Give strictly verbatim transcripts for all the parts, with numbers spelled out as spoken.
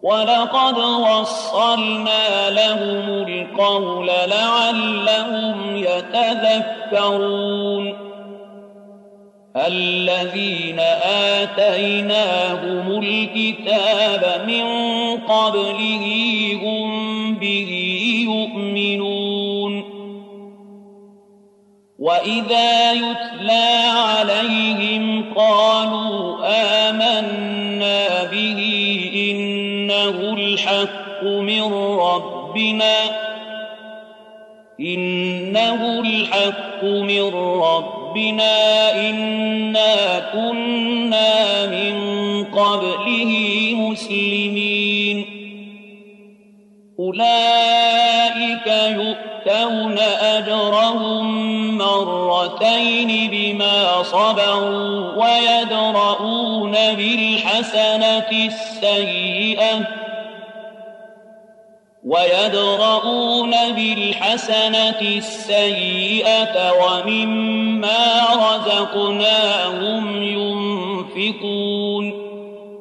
وَلَقَدْ وَصَّلْنَا لَهُمُ الْقَوْلَ لَعَلَّهُمْ يَتَذَكَّرُونَ الَّذِينَ آتَيْنَاهُمُ الْكِتَابَ مِنْ قَبْلِهِ هُمْ بِهِ يُؤْمِنُونَ وَإِذَا يُتْلَى عَلَيْهِمْ قَالُوا آمَنَّا بِهِ إِنَّهُ الْحَقُّ مِنْ رَبِّنَا إِنَّهُ الْحَقُّ مِنْ رَبِّنَا إِنَّا كُنَّا مِنْ قَبْلِهِ مُسْلِمِينَ أُولَئِكَ يُؤْتَوْنَ أَجْرَهُمْ مرتين بما صبروا ويدرؤون بالحسنة السيئة ويدرؤون بالحسنة السيئة ومما رزقناهم ينفقون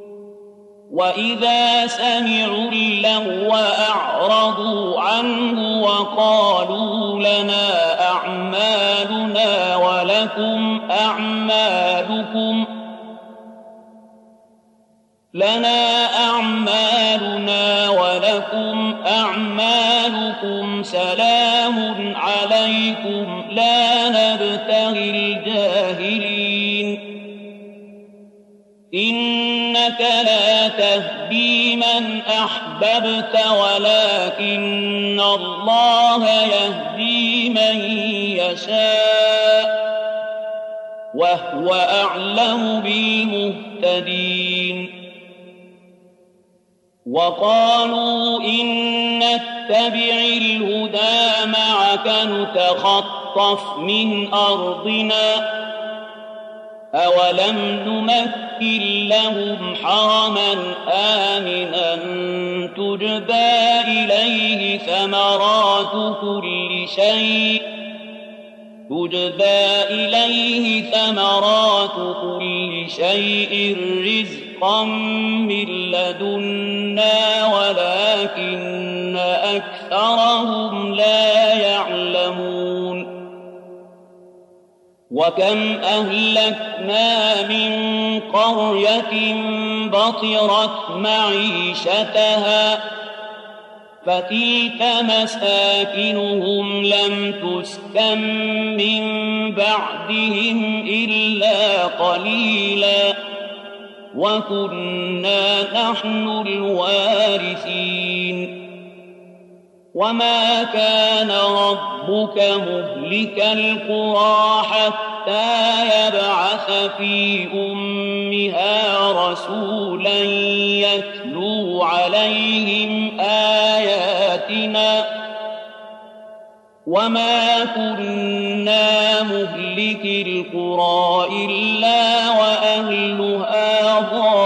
وإذا سمعوا اللغو أعرضوا عنه وقالوا لنا أعمالنا ولكم أعمالكم لنا أعمالنا ولكم أعمالكم سلام عليكم لا نبتغي الجاهلين إنك لا تهدي من أحببت ولكن الله يهدي من يشاء وهو أعلم بالمهتدين وقالوا إن نتبع الهدى معك نتخطف من أرضنا أولم نمكن لهم حرما آمنا تجبى إليه ثمرات كل شيء تجبى إليه ثمرات كل شيء رزقا من لدنا ولكن أكثرهم لا يعلمون وكم أهلكنا من قرية بطرت معيشتها فتلك مساكنهم لم تسكن من بعدهم إلا قليلا وكنا نحن الوارثين وما كان ربك مهلك القرى حتى يبعث في أمها رسولا يتلو عليهم آياتنا وما كنا مهلك القرى إلا وأهلها ظالمون